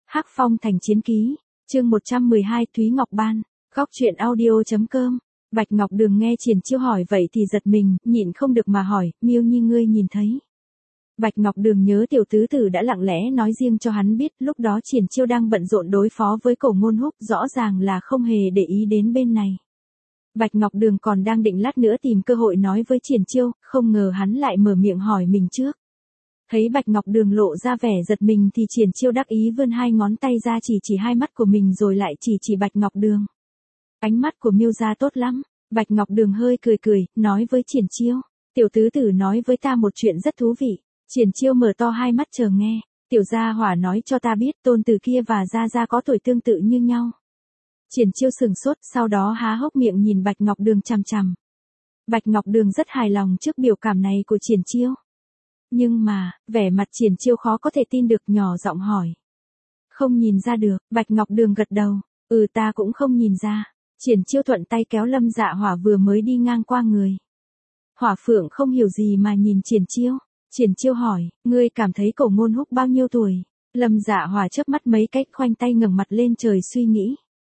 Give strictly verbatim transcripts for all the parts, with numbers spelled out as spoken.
Hắc Phong Thành Chiến Ký, chương một trăm mười hai Thúy Ngọc Ban, góc truyện audio.com. Bạch Ngọc Đường nghe Triển Chiêu hỏi vậy thì giật mình, nhịn không được mà hỏi, Miêu Nhi ngươi nhìn thấy. Bạch Ngọc Đường nhớ tiểu tứ tử đã lặng lẽ nói riêng cho hắn biết, lúc đó Triển Chiêu đang bận rộn đối phó với Cổ Ngôn Húc, rõ ràng là không hề để ý đến bên này. Bạch Ngọc Đường còn đang định lát nữa tìm cơ hội nói với Triển Chiêu, không ngờ hắn lại mở miệng hỏi mình trước. Thấy Bạch Ngọc Đường lộ ra vẻ giật mình thì Triển Chiêu đắc ý vươn hai ngón tay ra chỉ chỉ hai mắt của mình rồi lại chỉ chỉ Bạch Ngọc Đường. Ánh mắt của Miêu gia tốt lắm. Bạch Ngọc Đường hơi cười cười, nói với Triển Chiêu, tiểu tứ tử nói với ta một chuyện rất thú vị. Triển Chiêu mở to hai mắt chờ nghe, tiểu gia hỏa nói cho ta biết tôn tử kia và gia gia có tuổi tương tự như nhau. Triển Chiêu sừng sốt, sau đó há hốc miệng nhìn Bạch Ngọc Đường chằm chằm. Bạch Ngọc Đường rất hài lòng trước biểu cảm này của Triển Chiêu. Nhưng mà, vẻ mặt Triển Chiêu khó có thể tin được, nhỏ giọng hỏi. Không nhìn ra được, Bạch Ngọc Đường gật đầu, ừ ta cũng không nhìn ra. Triển Chiêu thuận tay kéo Lâm Dạ Hỏa vừa mới đi ngang qua người. Hỏa Phượng không hiểu gì mà nhìn Triển Chiêu. Triển Chiêu hỏi, ngươi cảm thấy Cổ Ngôn Húc bao nhiêu tuổi? Lâm Dạ Hỏa chớp mắt mấy cách, khoanh tay ngẩng mặt lên trời suy nghĩ.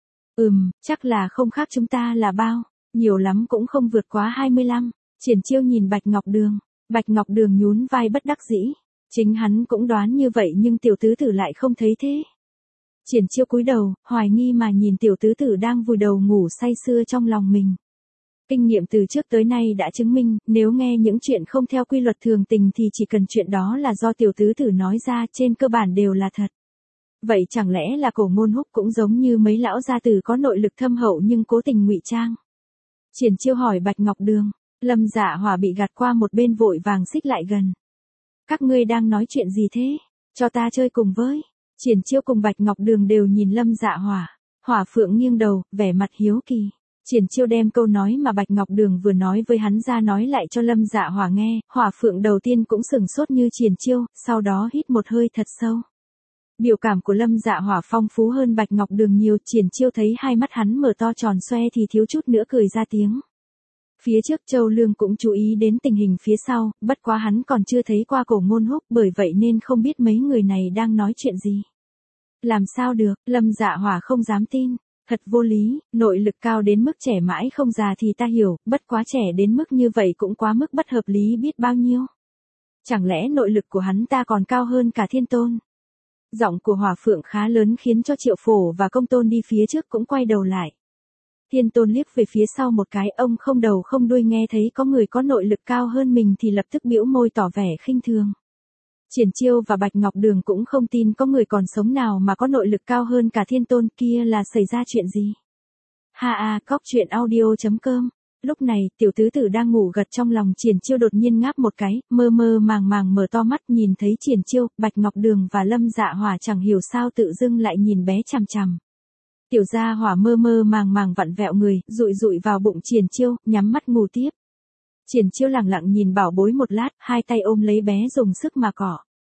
Ừm, chắc là không khác chúng ta là bao, nhiều lắm cũng không vượt quá hai mươi lăm. Triển Chiêu nhìn Bạch Ngọc Đường, Bạch Ngọc Đường nhún vai bất đắc dĩ. Chính hắn cũng đoán như vậy nhưng tiểu tứ tử lại không thấy thế. Triển Chiêu cúi đầu, hoài nghi mà nhìn tiểu tứ tử đang vùi đầu ngủ say sưa trong lòng mình. Kinh nghiệm từ trước tới nay đã chứng minh, nếu nghe những chuyện không theo quy luật thường tình thì chỉ cần chuyện đó là do tiểu tứ tử nói ra, trên cơ bản đều là thật. Vậy chẳng lẽ là Cổ Ngôn Húc cũng giống như mấy lão gia tử có nội lực thâm hậu nhưng cố tình ngụy trang? Triển Chiêu hỏi Bạch Ngọc Đường. Lâm Dạ Hỏa bị gạt qua một bên vội vàng xích lại gần. Các ngươi đang nói chuyện gì thế? Cho ta chơi cùng với. Triển Chiêu cùng Bạch Ngọc Đường đều nhìn Lâm Dạ Hỏa. Hỏa Phượng nghiêng đầu, vẻ mặt hiếu kỳ. Triển Chiêu đem câu nói mà Bạch Ngọc Đường vừa nói với hắn ra nói lại cho Lâm Dạ Hỏa nghe. Hỏa Phượng đầu tiên cũng sừng sốt như Triển Chiêu, sau đó hít một hơi thật sâu. Biểu cảm của Lâm Dạ Hỏa phong phú hơn Bạch Ngọc Đường nhiều. Triển Chiêu thấy hai mắt hắn mở to tròn xoe thì thiếu chút nữa cười ra tiếng. Phía trước Châu Lương cũng chú ý đến tình hình phía sau, bất quá hắn còn chưa thấy qua Cổ Ngôn Húc, bởi vậy nên không biết mấy người này đang nói chuyện gì. Làm sao được, Lâm Dạ Hỏa không dám tin, thật vô lý, nội lực cao đến mức trẻ mãi không già thì ta hiểu, bất quá trẻ đến mức như vậy cũng quá mức bất hợp lý biết bao nhiêu. Chẳng lẽ nội lực của hắn ta còn cao hơn cả Thiên Tôn? Giọng của Hỏa Phượng khá lớn khiến cho Triệu Phổ và Công Tôn đi phía trước cũng quay đầu lại. Thiên Tôn liếc về phía sau một cái, ông không đầu không đuôi nghe thấy có người có nội lực cao hơn mình thì lập tức bĩu môi tỏ vẻ khinh thường. Triển Chiêu và Bạch Ngọc Đường cũng không tin có người còn sống nào mà có nội lực cao hơn cả Thiên Tôn, kia là xảy ra chuyện gì. Ha ha, góc truyện audio.com. Lúc này, tiểu tứ tử đang ngủ gật trong lòng Triển Chiêu đột nhiên ngáp một cái, mơ mơ màng màng mở to mắt nhìn thấy Triển Chiêu, Bạch Ngọc Đường và Lâm Dạ Hỏa chẳng hiểu sao tự dưng lại nhìn bé chằm chằm. Tiểu gia hỏa mơ mơ màng màng vặn vẹo người, dụi dụi vào bụng Triển Chiêu, nhắm mắt ngủ tiếp. Triển Chiêu lẳng lặng nhìn bảo bối một lát, hai tay ôm lấy bé dùng sức mà cọ.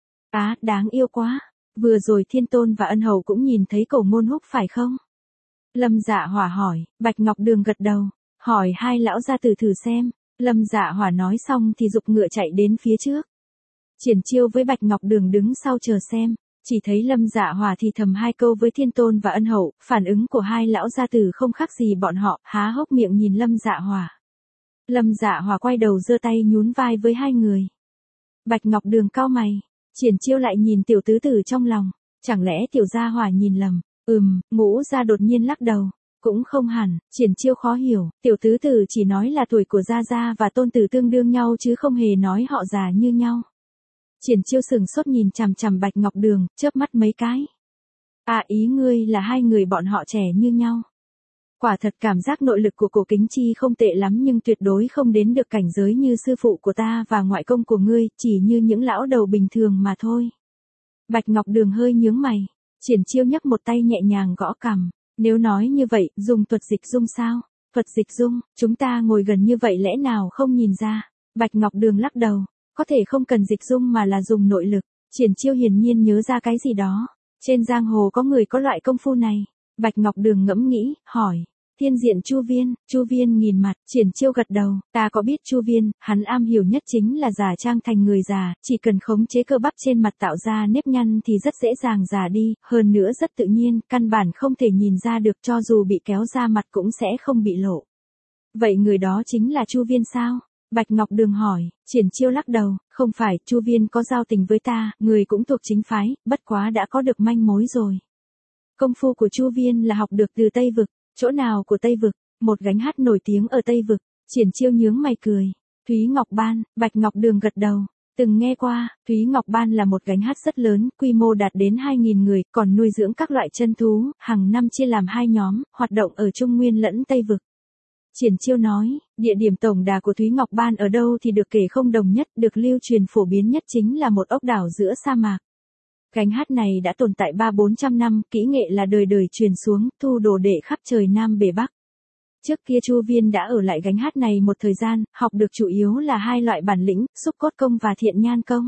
Á, đáng yêu quá. Vừa rồi Thiên Tôn và Ân Hầu cũng nhìn thấy Cổ Ngôn Húc phải không? Lâm Dạ Hỏa hỏi. Bạch Ngọc Đường gật đầu, hỏi hai lão gia tử thử xem. Lâm Dạ Hỏa nói xong thì giục ngựa chạy đến phía trước. Triển Chiêu với Bạch Ngọc Đường đứng sau chờ xem. Chỉ thấy Lâm Dạ Hỏa thì thầm hai câu với Thiên Tôn và Ân Hậu, phản ứng của hai lão gia tử không khác gì bọn họ, há hốc miệng nhìn Lâm Dạ Hỏa. Lâm Dạ Hỏa quay đầu giơ tay nhún vai với hai người. Bạch Ngọc Đường cau mày, Triển Chiêu lại nhìn tiểu tứ tử trong lòng, chẳng lẽ tiểu gia hỏa nhìn lầm? Ừm, Ngũ gia đột nhiên lắc đầu, cũng không hẳn. Triển Chiêu khó hiểu, tiểu tứ tử chỉ nói là tuổi của gia gia và tôn tử tương đương nhau chứ không hề nói họ già như nhau. Triển Chiêu sừng sốt nhìn chằm chằm Bạch Ngọc Đường, chớp mắt mấy cái. À, ý ngươi là hai người bọn họ trẻ như nhau. Quả thật cảm giác nội lực của Cổ Kính Chi không tệ lắm nhưng tuyệt đối không đến được cảnh giới như sư phụ của ta và ngoại công của ngươi, chỉ như những lão đầu bình thường mà thôi. Bạch Ngọc Đường hơi nhướng mày, Triển Chiêu nhấc một tay nhẹ nhàng gõ cằm. Nếu nói như vậy, dùng thuật dịch dung sao? Thuật dịch dung, chúng ta ngồi gần như vậy lẽ nào không nhìn ra? Bạch Ngọc Đường lắc đầu. Có thể không cần dịch dung mà là dùng nội lực. Triển Chiêu hiển nhiên nhớ ra cái gì đó. Trên giang hồ có người có loại công phu này. Bạch Ngọc Đường ngẫm nghĩ, hỏi. Thiên diện Chu Viên, Chu Viên nhìn mặt, Triển Chiêu gật đầu, ta có biết Chu Viên, hắn am hiểu nhất chính là giả trang thành người già, chỉ cần khống chế cơ bắp trên mặt tạo ra nếp nhăn thì rất dễ dàng già đi, hơn nữa rất tự nhiên, căn bản không thể nhìn ra được cho dù bị kéo ra mặt cũng sẽ không bị lộ. Vậy người đó chính là Chu Viên sao? Bạch Ngọc Đường hỏi, Triển Chiêu lắc đầu, không phải, Chu Viên có giao tình với ta, người cũng thuộc chính phái, bất quá đã có được manh mối rồi. Công phu của Chu Viên là học được từ Tây Vực. Chỗ nào của Tây Vực? Một gánh hát nổi tiếng ở Tây Vực. Triển Chiêu nhướng mày cười. Thúy Ngọc Ban, Bạch Ngọc Đường gật đầu. Từng nghe qua, Thúy Ngọc Ban là một gánh hát rất lớn, quy mô đạt đến hai nghìn người, còn nuôi dưỡng các loại chân thú, hàng năm chia làm hai nhóm, hoạt động ở Trung Nguyên lẫn Tây Vực. Triển Chiêu nói, địa điểm tổng đà của Thúy Ngọc Ban ở đâu thì được kể không đồng nhất, được lưu truyền phổ biến nhất chính là một ốc đảo giữa sa mạc. Gánh hát này đã tồn tại ba bốn trăm năm, kỹ nghệ là đời đời truyền xuống, thu đồ đệ khắp trời Nam Bể Bắc. Trước kia Chu Viên đã ở lại gánh hát này một thời gian, học được chủ yếu là hai loại bản lĩnh, xúc cốt công và thiện nhan công.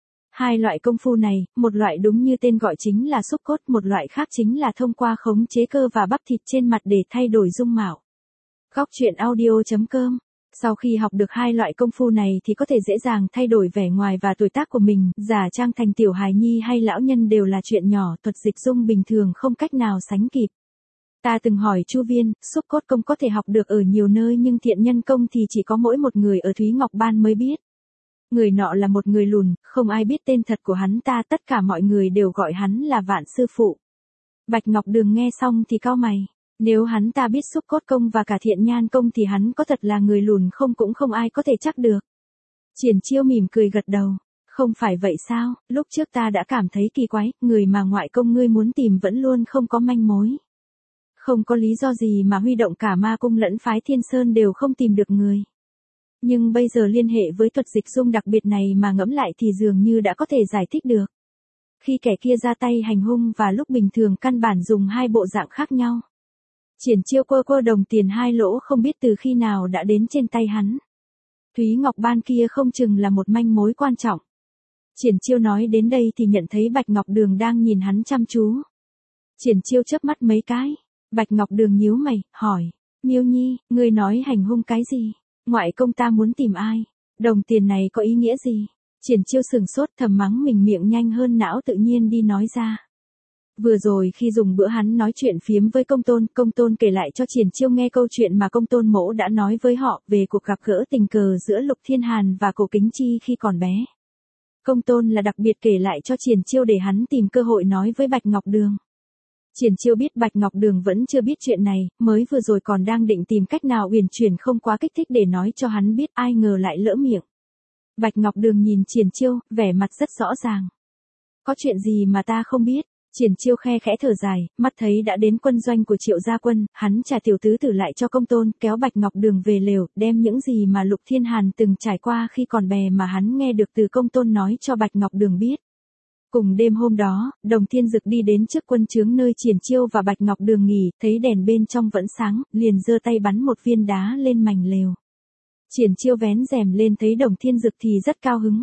Hai loại công phu này, một loại đúng như tên gọi chính là xúc cốt, một loại khác chính là thông qua khống chế cơ và bắp thịt trên mặt để thay đổi dung mạo. Góc truyện audio chấm com. Sau khi học được hai loại công phu này thì có thể dễ dàng thay đổi vẻ ngoài và tuổi tác của mình, giả trang thành tiểu hài nhi hay lão nhân đều là chuyện nhỏ, thuật dịch dung bình thường không cách nào sánh kịp. Ta từng hỏi Chu Viên, xúc cốt công có thể học được ở nhiều nơi nhưng thiện nhân công thì chỉ có mỗi một người ở Thúy Ngọc Ban mới biết. Người nọ là một người lùn, không ai biết tên thật của hắn ta, tất cả mọi người đều gọi hắn là Vạn sư phụ. Bạch Ngọc Đường nghe xong thì cau mày. Nếu hắn ta biết xúc cốt công và cả thiện nhan công thì hắn có thật là người lùn không cũng không ai có thể chắc được. Triển Chiêu mỉm cười gật đầu. Không phải vậy sao, lúc trước ta đã cảm thấy kỳ quái, người mà ngoại công ngươi muốn tìm vẫn luôn không có manh mối. Không có lý do gì mà huy động cả ma cung lẫn phái Thiên Sơn đều không tìm được người. Nhưng bây giờ liên hệ với thuật dịch dung đặc biệt này mà ngẫm lại thì dường như đã có thể giải thích được. Khi kẻ kia ra tay hành hung và lúc bình thường căn bản dùng hai bộ dạng khác nhau. Triển Chiêu quơ quơ đồng tiền hai lỗ không biết từ khi nào đã đến trên tay hắn. Thúy Ngọc Ban kia không chừng là một manh mối quan trọng. Triển Chiêu nói đến đây thì nhận thấy Bạch Ngọc Đường đang nhìn hắn chăm chú. Triển Chiêu chớp mắt mấy cái. Bạch Ngọc Đường nhíu mày, hỏi. Miêu Nhi, ngươi nói hành hung cái gì? Ngoại công ta muốn tìm ai? Đồng tiền này có ý nghĩa gì? Triển Chiêu sừng sốt thầm mắng mình miệng nhanh hơn não tự nhiên đi nói ra. Vừa rồi khi dùng bữa hắn nói chuyện phiếm với công tôn, công tôn kể lại cho Triển Chiêu nghe câu chuyện mà công tôn mỗ đã nói với họ về cuộc gặp gỡ tình cờ giữa Lục Thiên Hàn và Cổ Kính Chi khi còn bé. Công tôn là đặc biệt kể lại cho Triển Chiêu để hắn tìm cơ hội nói với Bạch Ngọc Đường. Triển Chiêu biết Bạch Ngọc Đường vẫn chưa biết chuyện này, mới vừa rồi còn đang định tìm cách nào uyển chuyển không quá kích thích để nói cho hắn biết, ai ngờ lại lỡ miệng. Bạch Ngọc Đường nhìn Triển Chiêu, vẻ mặt rất rõ ràng. Có chuyện gì mà ta không biết? Triển Chiêu khe khẽ thở dài, mắt thấy đã đến quân doanh của Triệu Gia Quân, hắn trả tiểu tứ tử lại cho công tôn, kéo Bạch Ngọc Đường về lều, đem những gì mà Lục Thiên Hàn từng trải qua khi còn bé mà hắn nghe được từ công tôn nói cho Bạch Ngọc Đường biết. Cùng đêm hôm đó, Đồng Thiên Dực đi đến trước quân trướng nơi Triển Chiêu và Bạch Ngọc Đường nghỉ, thấy đèn bên trong vẫn sáng, liền giơ tay bắn một viên đá lên mảnh lều. Triển Chiêu vén rèm lên thấy Đồng Thiên Dực thì rất cao hứng.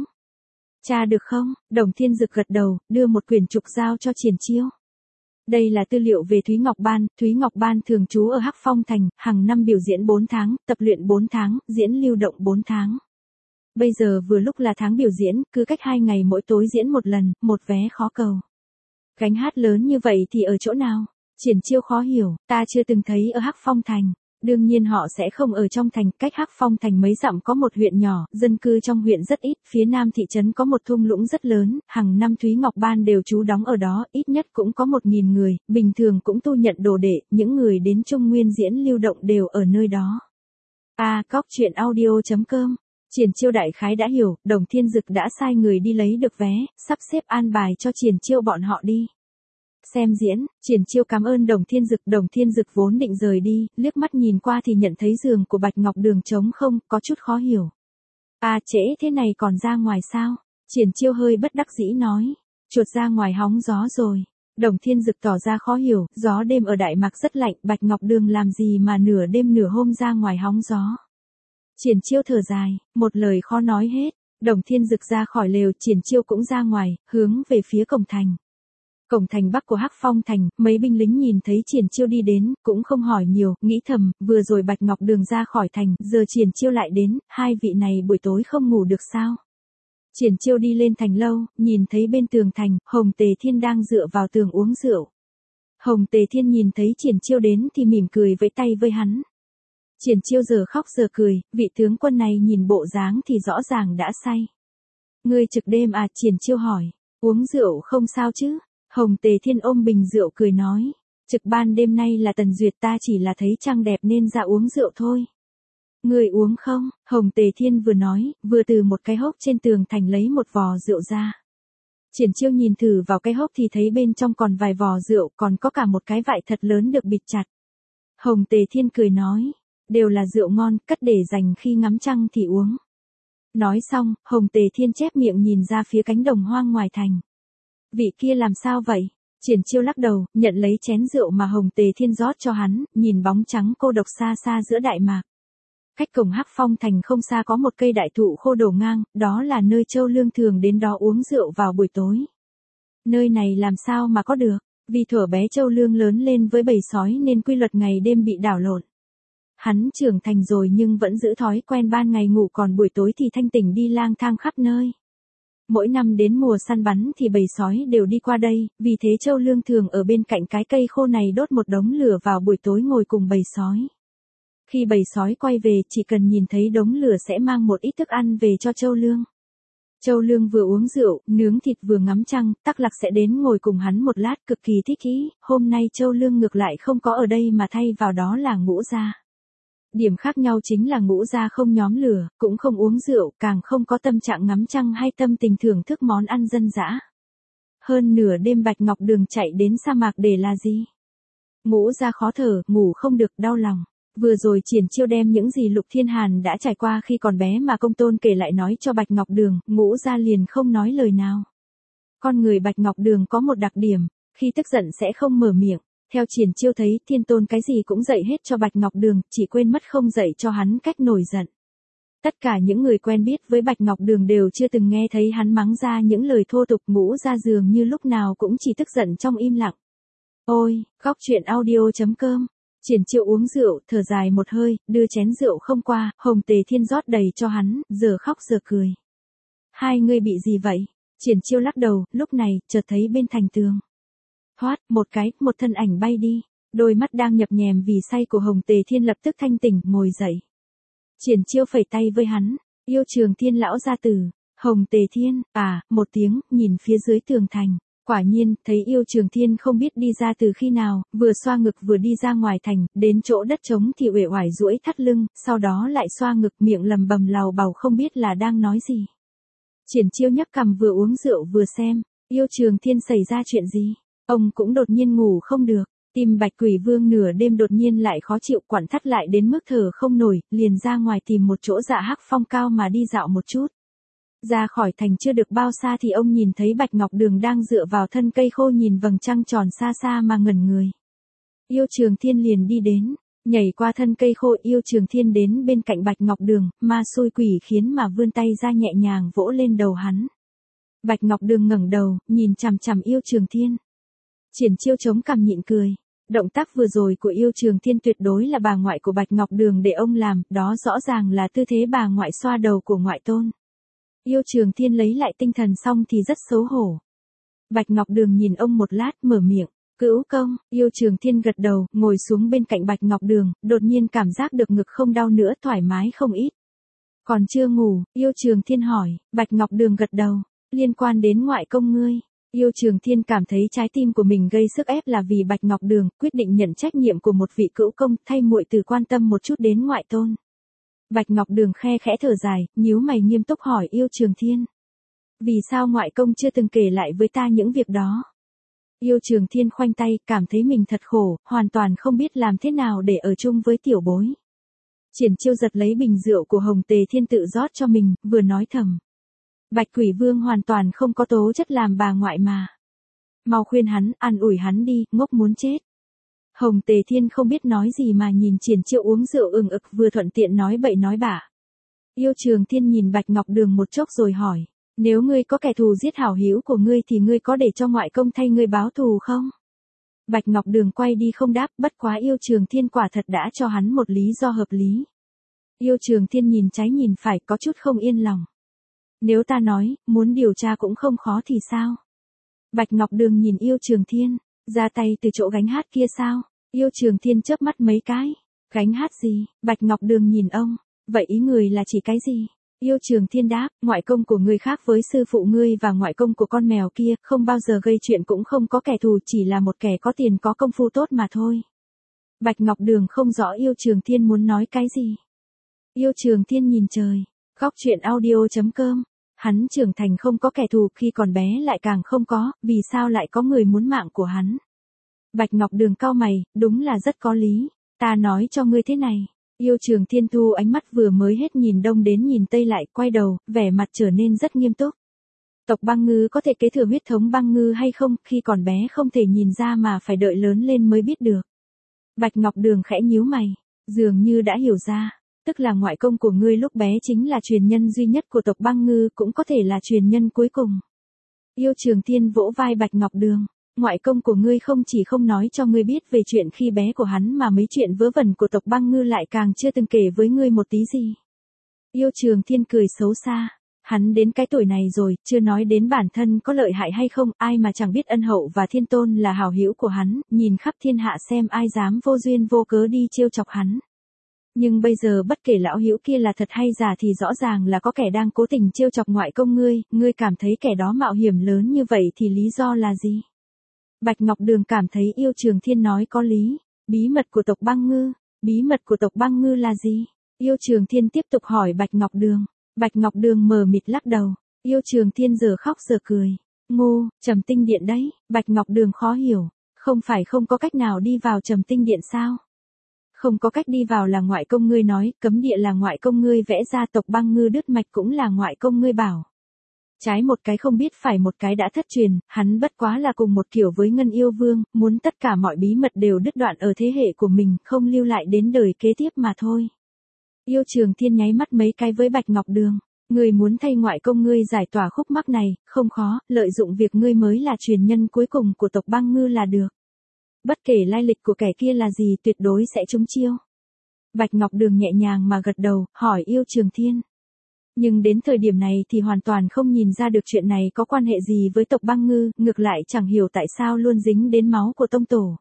Tra được không? Đồng Thiên Dực gật đầu, đưa một quyển trục giao cho Triển Chiêu. Đây là tư liệu về Thúy Ngọc Ban, Thúy Ngọc Ban thường trú ở Hắc Phong Thành, hàng năm biểu diễn bốn tháng, tập luyện bốn tháng, diễn lưu động bốn tháng. Bây giờ vừa lúc là tháng biểu diễn, cứ cách hai ngày mỗi tối diễn một lần, một vé khó cầu. Gánh hát lớn như vậy thì ở chỗ nào? Triển Chiêu khó hiểu, ta chưa từng thấy ở Hắc Phong Thành. Đương nhiên họ sẽ không ở trong thành, cách Hắc Phong Thành mấy dặm có một huyện nhỏ, dân cư trong huyện rất ít, phía nam thị trấn có một thung lũng rất lớn, hàng năm Thúy Ngọc Ban đều trú đóng ở đó, ít nhất cũng có một nghìn người, bình thường cũng tu nhận đồ đệ, những người đến Trung Nguyên diễn lưu động đều ở nơi đó. A, Góc truyện audio chấm com. Triển Chiêu đại khái đã hiểu, Đồng Thiên Dực đã sai người đi lấy được vé, sắp xếp an bài cho Triển Chiêu bọn họ đi. Xem diễn, Triển Chiêu cảm ơn Đồng Thiên Dực, Đồng Thiên Dực vốn định rời đi, liếc mắt nhìn qua thì nhận thấy giường của Bạch Ngọc Đường trống không, có chút khó hiểu. À trễ thế này còn ra ngoài sao? Triển Chiêu hơi bất đắc dĩ nói, chuột ra ngoài hóng gió rồi. Đồng Thiên Dực tỏ ra khó hiểu, gió đêm ở Đại Mạc rất lạnh, Bạch Ngọc Đường làm gì mà nửa đêm nửa hôm ra ngoài hóng gió. Triển Chiêu thở dài, một lời khó nói hết. Đồng Thiên Dực ra khỏi lều, Triển Chiêu cũng ra ngoài, hướng về phía cổng thành. Cổng thành bắc của Hắc Phong thành, mấy binh lính nhìn thấy Triển Chiêu đi đến, cũng không hỏi nhiều, nghĩ thầm, vừa rồi Bạch Ngọc Đường ra khỏi thành, giờ Triển Chiêu lại đến, hai vị này buổi tối không ngủ được sao? Triển Chiêu đi lên thành lâu, nhìn thấy bên tường thành, Hồng Tề Thiên đang dựa vào tường uống rượu. Hồng Tề Thiên nhìn thấy Triển Chiêu đến thì mỉm cười vẫy tay với hắn. Triển Chiêu giờ khóc giờ cười, vị tướng quân này nhìn bộ dáng thì rõ ràng đã say. Ngươi trực đêm à? Triển Chiêu hỏi. Uống rượu không sao chứ? Hồng Tề Thiên ôm bình rượu cười nói. Trực ban đêm nay là Tần Duyệt, ta chỉ là thấy trăng đẹp nên ra uống rượu thôi. Ngươi uống không? Hồng Tề Thiên vừa nói, vừa từ một cái hốc trên tường thành lấy một vò rượu ra. Triển Chiêu nhìn thử vào cái hốc thì thấy bên trong còn vài vò rượu, còn có cả một cái vại thật lớn được bịt chặt. Hồng Tề Thiên cười nói, đều là rượu ngon, cất để dành khi ngắm trăng thì uống. Nói xong, Hồng Tề Thiên chép miệng nhìn ra phía cánh đồng hoang ngoài thành. Vị kia làm sao vậy? Triển Chiêu lắc đầu, nhận lấy chén rượu mà Hồng Tề Thiên rót cho hắn, nhìn bóng trắng cô độc xa xa giữa đại mạc. Cách cổng Hắc Phong thành không xa có một cây đại thụ khô đổ ngang, đó là nơi Châu Lương thường đến đó uống rượu vào buổi tối. Nơi này làm sao mà có được, vì thuở bé Châu Lương lớn lên với bầy sói nên quy luật ngày đêm bị đảo lộn. Hắn trưởng thành rồi nhưng vẫn giữ thói quen ban ngày ngủ, còn buổi tối thì thanh tỉnh đi lang thang khắp nơi. Mỗi năm đến mùa săn bắn thì bầy sói đều đi qua đây, vì thế Châu Lương thường ở bên cạnh cái cây khô này đốt một đống lửa vào buổi tối ngồi cùng bầy sói. Khi bầy sói quay về, chỉ cần nhìn thấy đống lửa sẽ mang một ít thức ăn về cho Châu Lương. Châu Lương vừa uống rượu, nướng thịt vừa ngắm trăng, Tắc Lạc sẽ đến ngồi cùng hắn một lát, cực kỳ thích ý. Hôm nay Châu Lương ngược lại không có ở đây mà thay vào đó là Ngũ Gia. Điểm khác nhau chính là Ngũ Gia không nhóm lửa, cũng không uống rượu, càng không có tâm trạng ngắm trăng hay tâm tình thưởng thức món ăn dân dã. Hơn nửa đêm Bạch Ngọc Đường chạy đến sa mạc để là gì? Ngũ Gia khó thở, ngủ không được, đau lòng. Vừa rồi Triển Chiêu đem những gì Lục Thiên Hàn đã trải qua khi còn bé mà công tôn kể lại nói cho Bạch Ngọc Đường, Ngũ Gia liền không nói lời nào. Con người Bạch Ngọc Đường có một đặc điểm, khi tức giận sẽ không mở miệng. Theo Triển Chiêu thấy, Thiên Tôn cái gì cũng dạy hết cho Bạch Ngọc Đường, chỉ quên mất không dạy cho hắn cách nổi giận. Tất cả những người quen biết với Bạch Ngọc Đường đều chưa từng nghe thấy hắn mắng ra những lời thô tục. Ngũ Gia dường như lúc nào cũng chỉ tức giận trong im lặng. Ôi, góc truyện audio chấm com. Triển Chiêu uống rượu, thở dài một hơi, đưa chén rượu không qua, Hồng Tề Thiên rót đầy cho hắn, giờ khóc giờ cười. Hai người bị gì vậy? Triển Chiêu lắc đầu, lúc này, chợt thấy bên thành tường. Thoát, một cái, một thân ảnh bay đi, đôi mắt đang nhập nhèm vì say của Hồng Tề Thiên lập tức thanh tỉnh, ngồi dậy. Triển Chiêu phẩy tay với hắn, Yêu Trường Thiên lão gia tử. Hồng Tề Thiên, à, một tiếng, nhìn phía dưới tường thành. Quả nhiên, thấy Yêu Trường Thiên không biết đi ra từ khi nào, vừa xoa ngực vừa đi ra ngoài thành, đến chỗ đất trống thì uể oải duỗi thắt lưng, sau đó lại xoa ngực, miệng lầm bầm lào bào không biết là đang nói gì. Triển Chiêu nhấc cằm vừa uống rượu vừa xem, Yêu Trường Thiên xảy ra chuyện gì? Ông cũng đột nhiên ngủ không được, tim Bạch Quỷ Vương nửa đêm đột nhiên lại khó chịu, quặn thắt lại đến mức thở không nổi, liền ra ngoài tìm một chỗ dạ Hắc Phong cao mà đi dạo một chút. Ra khỏi thành chưa được bao xa thì ông nhìn thấy Bạch Ngọc Đường đang dựa vào thân cây khô nhìn vầng trăng tròn xa xa mà ngẩn người. Yêu Trường Thiên liền đi đến, nhảy qua thân cây khô. Yêu Trường Thiên đến bên cạnh Bạch Ngọc Đường, ma xui quỷ khiến mà vươn tay ra nhẹ nhàng vỗ lên đầu hắn. Bạch Ngọc Đường ngẩng đầu, nhìn chằm chằm Yêu Trường Thiên. Triển Chiêu chống cằm nhịn cười. Động tác vừa rồi của Yêu Trường Thiên tuyệt đối là bà ngoại của Bạch Ngọc Đường để ông làm, đó rõ ràng là tư thế bà ngoại xoa đầu của ngoại tôn. Yêu Trường Thiên lấy lại tinh thần xong thì rất xấu hổ. Bạch Ngọc Đường nhìn ông một lát, mở miệng, cữu công. Yêu Trường Thiên gật đầu, ngồi xuống bên cạnh Bạch Ngọc Đường, đột nhiên cảm giác được ngực không đau nữa, thoải mái không ít. Còn chưa ngủ? Yêu Trường Thiên hỏi. Bạch Ngọc Đường gật đầu. Liên quan đến ngoại công ngươi. Yêu Trường Thiên cảm thấy trái tim của mình gây sức ép là vì Bạch Ngọc Đường, quyết định nhận trách nhiệm của một vị cữu công, thay muội từ quan tâm một chút đến ngoại tôn. Bạch Ngọc Đường khe khẽ thở dài, nhíu mày nghiêm túc hỏi Yêu Trường Thiên. Vì sao ngoại công chưa từng kể lại với ta những việc đó? Yêu Trường Thiên khoanh tay, cảm thấy mình thật khổ, hoàn toàn không biết làm thế nào để ở chung với tiểu bối. Triển Chiêu giật lấy bình rượu của Hồng Tề Thiên tự rót cho mình, vừa nói thầm. Bạch Quỷ Vương hoàn toàn không có tố chất làm bà ngoại mà. Mau khuyên hắn, an ủi hắn đi, ngốc muốn chết. Hồng Tề Thiên không biết nói gì mà nhìn Triển Chiêu uống rượu ừng ực vừa thuận tiện nói bậy nói bạ. Yêu Trường Thiên nhìn Bạch Ngọc Đường một chốc rồi hỏi. Nếu ngươi có kẻ thù giết hảo hữu của ngươi thì ngươi có để cho ngoại công thay ngươi báo thù không? Bạch Ngọc Đường quay đi không đáp, bất quá Yêu Trường Thiên quả thật đã cho hắn một lý do hợp lý. Yêu Trường Thiên nhìn trái nhìn phải có chút không yên lòng. Nếu ta nói, muốn điều tra cũng không khó thì sao? Bạch Ngọc Đường nhìn Yêu Trường Thiên, ra tay từ chỗ gánh hát kia sao? Yêu Trường Thiên chớp mắt mấy cái. Gánh hát gì? Bạch Ngọc Đường nhìn ông, vậy ý người là chỉ cái gì? Yêu Trường Thiên đáp, ngoại công của ngươi khác với sư phụ ngươi và ngoại công của con mèo kia, không bao giờ gây chuyện cũng không có kẻ thù, chỉ là một kẻ có tiền có công phu tốt mà thôi. Bạch Ngọc Đường không rõ Yêu Trường Thiên muốn nói cái gì. Yêu Trường Thiên nhìn trời, góc truyện audio chấm com, hắn trưởng thành không có kẻ thù, khi còn bé lại càng không có, vì sao lại có người muốn mạng của hắn? Bạch Ngọc Đường cau mày, đúng là rất có lý, ta nói cho ngươi thế này. Yêu Trường Thiên thu ánh mắt vừa mới hết nhìn đông đến nhìn tây lại, quay đầu, vẻ mặt trở nên rất nghiêm túc. Tộc Băng Ngư có thể kế thừa huyết thống Băng Ngư hay không, khi còn bé không thể nhìn ra mà phải đợi lớn lên mới biết được. Bạch Ngọc Đường khẽ nhíu mày, dường như đã hiểu ra, tức là ngoại công của ngươi lúc bé chính là truyền nhân duy nhất của tộc Băng Ngư, cũng có thể là truyền nhân cuối cùng. Yêu Trường Thiên vỗ vai Bạch Ngọc Đường. Ngoại công của ngươi không chỉ không nói cho ngươi biết về chuyện khi bé của hắn mà mấy chuyện vớ vẩn của tộc Băng Ngư lại càng chưa từng kể với ngươi một tí gì. Yêu Trường Thiên cười xấu xa, hắn đến cái tuổi này rồi, chưa nói đến bản thân có lợi hại hay không, ai mà chẳng biết Ân Hậu và Thiên Tôn là hảo hữu của hắn, nhìn khắp thiên hạ xem ai dám vô duyên vô cớ đi trêu chọc hắn. Nhưng bây giờ bất kể lão hữu kia là thật hay giả thì rõ ràng là có kẻ đang cố tình trêu chọc ngoại công ngươi, ngươi cảm thấy kẻ đó mạo hiểm lớn như vậy thì lý do là gì? Bạch Ngọc Đường cảm thấy Yêu Trường Thiên nói có lý. Bí mật của tộc Băng Ngư, bí mật của tộc Băng Ngư là gì? Yêu Trường Thiên tiếp tục hỏi Bạch Ngọc Đường. Bạch Ngọc Đường mờ mịt lắc đầu. Yêu Trường Thiên giờ khóc giờ cười. Ngu, Trầm Tinh Điện đấy. Bạch Ngọc Đường khó hiểu. Không phải không có cách nào đi vào Trầm Tinh Điện sao? Không có cách đi vào là ngoại công ngươi nói, cấm địa là ngoại công ngươi vẽ ra, tộc Băng Ngư đứt mạch cũng là ngoại công ngươi bảo. Trái một cái không biết phải một cái đã thất truyền, hắn bất quá là cùng một kiểu với Ngân Yêu Vương, muốn tất cả mọi bí mật đều đứt đoạn ở thế hệ của mình, không lưu lại đến đời kế tiếp mà thôi. Yêu Trường Thiên nháy mắt mấy cái với Bạch Ngọc Đường. Ngươi muốn thay ngoại công ngươi giải tỏa khúc mắc này, không khó, lợi dụng việc ngươi mới là truyền nhân cuối cùng của tộc Băng Ngư là được. Bất kể lai lịch của kẻ kia là gì tuyệt đối sẽ trúng chiêu. Bạch Ngọc Đường nhẹ nhàng mà gật đầu, hỏi Yêu Trường Thiên. Nhưng đến thời điểm này thì hoàn toàn không nhìn ra được chuyện này có quan hệ gì với tộc Băng Ngư, ngược lại chẳng hiểu tại sao luôn dính đến máu của tông tổ.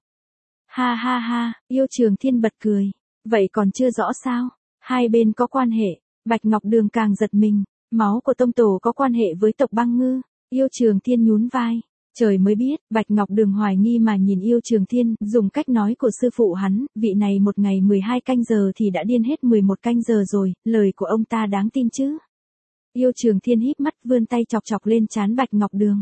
Ha ha ha, Yêu Trường Thiên bật cười. Vậy còn chưa rõ sao? Hai bên có quan hệ. Bạch Ngọc Đường càng giật mình. Máu của tông tổ có quan hệ với tộc Băng Ngư. Yêu Trường Thiên nhún vai. Trời mới biết, Bạch Ngọc Đường hoài nghi mà nhìn Yêu Trường Thiên, dùng cách nói của sư phụ hắn, vị này một ngày mười hai canh giờ thì đã điên hết mười một canh giờ rồi, lời của ông ta đáng tin chứ. Yêu Trường Thiên híp mắt vươn tay chọc chọc lên trán Bạch Ngọc Đường.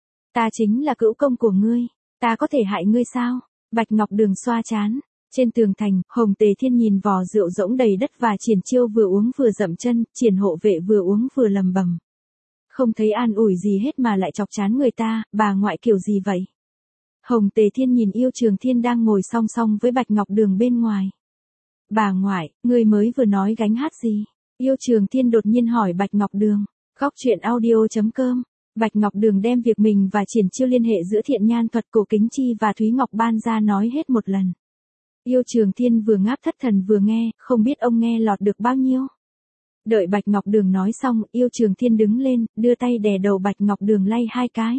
Ta chính là cữu công của ngươi, ta có thể hại ngươi sao? Bạch Ngọc Đường xoa trán. Trên tường thành, Hồng Tề Thiên nhìn vò rượu rỗng đầy đất và Triển Chiêu vừa uống vừa dậm chân, Triển hộ vệ vừa uống vừa lầm bầm. Không thấy an ủi gì hết mà lại chọc chán người ta, bà ngoại kiểu gì vậy? Hồng Tề Thiên nhìn Yêu Trường Thiên đang ngồi song song với Bạch Ngọc Đường bên ngoài. Bà ngoại, ngươi mới vừa nói gánh hát gì? Yêu Trường Thiên đột nhiên hỏi Bạch Ngọc Đường. Góc truyện audio chấm com. Bạch Ngọc Đường đem việc mình và Triển Chiêu liên hệ giữa Thiện Nhan Thuật Cổ Kính Chi và Thúy Ngọc Ban ra nói hết một lần. Yêu Trường Thiên vừa ngáp thất thần vừa nghe, không biết ông nghe lọt được bao nhiêu. Đợi Bạch Ngọc Đường nói xong, Yêu Trường Thiên đứng lên, đưa tay đè đầu Bạch Ngọc Đường lay hai cái.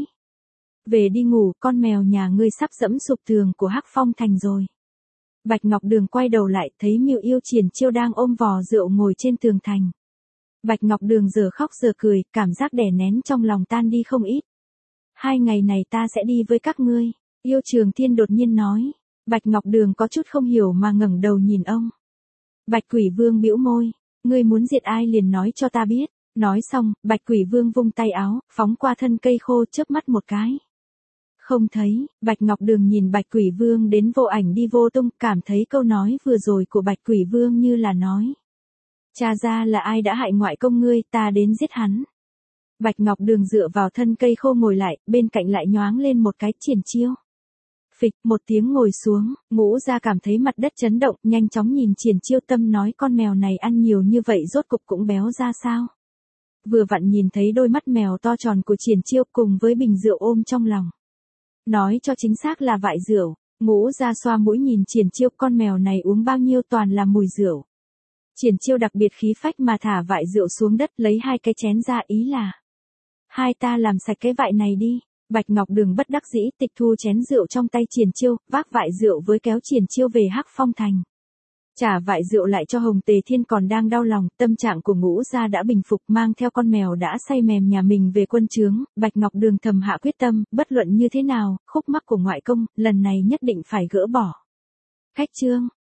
Về đi ngủ, con mèo nhà ngươi sắp dẫm sụp tường của Hắc Phong Thành rồi. Bạch Ngọc Đường quay đầu lại, thấy Miêu Yêu Triển Chiêu đang ôm vò rượu ngồi trên tường thành. Bạch Ngọc Đường giờ khóc giờ cười, cảm giác đè nén trong lòng tan đi không ít. Hai ngày này ta sẽ đi với các ngươi, Yêu Trường Thiên đột nhiên nói. Bạch Ngọc Đường có chút không hiểu mà ngẩng đầu nhìn ông. Bạch Quỷ Vương bĩu môi, ngươi muốn diệt ai liền nói cho ta biết. Nói xong, Bạch Quỷ Vương vung tay áo, phóng qua thân cây khô chớp mắt một cái. Không thấy, Bạch Ngọc Đường nhìn Bạch Quỷ Vương đến vô ảnh đi vô tung, cảm thấy câu nói vừa rồi của Bạch Quỷ Vương như là nói. Cha ra là ai đã hại ngoại công ngươi, ta đến giết hắn. Bạch Ngọc Đường dựa vào thân cây khô ngồi lại, bên cạnh lại nhoáng lên một cái Triển Chiêu. Phịch, một tiếng ngồi xuống, Ngũ Gia cảm thấy mặt đất chấn động, nhanh chóng nhìn Triển Chiêu, tâm nói con mèo này ăn nhiều như vậy rốt cục cũng béo ra sao. vừa vặn nhìn thấy đôi mắt mèo to tròn của Triển Chiêu cùng với bình rượu ôm trong lòng. Nói cho chính xác là vại rượu, Ngũ Gia xoa mũi nhìn Triển Chiêu, con mèo này uống bao nhiêu toàn là mùi rượu. Triển Chiêu đặc biệt khí phách mà thả vại rượu xuống đất, lấy hai cái chén ra, ý là: hai ta làm sạch cái vại này đi. Bạch Ngọc Đường bất đắc dĩ tịch thu chén rượu trong tay Triển Chiêu, vác vại rượu với kéo Triển Chiêu về Hắc Phong Thành. Trả vại rượu lại cho Hồng Tề Thiên còn đang đau lòng, tâm trạng của Ngũ Gia đã bình phục, mang theo con mèo đã say mềm nhà mình về quân trướng. Bạch Ngọc Đường thầm hạ quyết tâm, bất luận như thế nào, khúc mắc của ngoại công, lần này nhất định phải gỡ bỏ. Khách trương,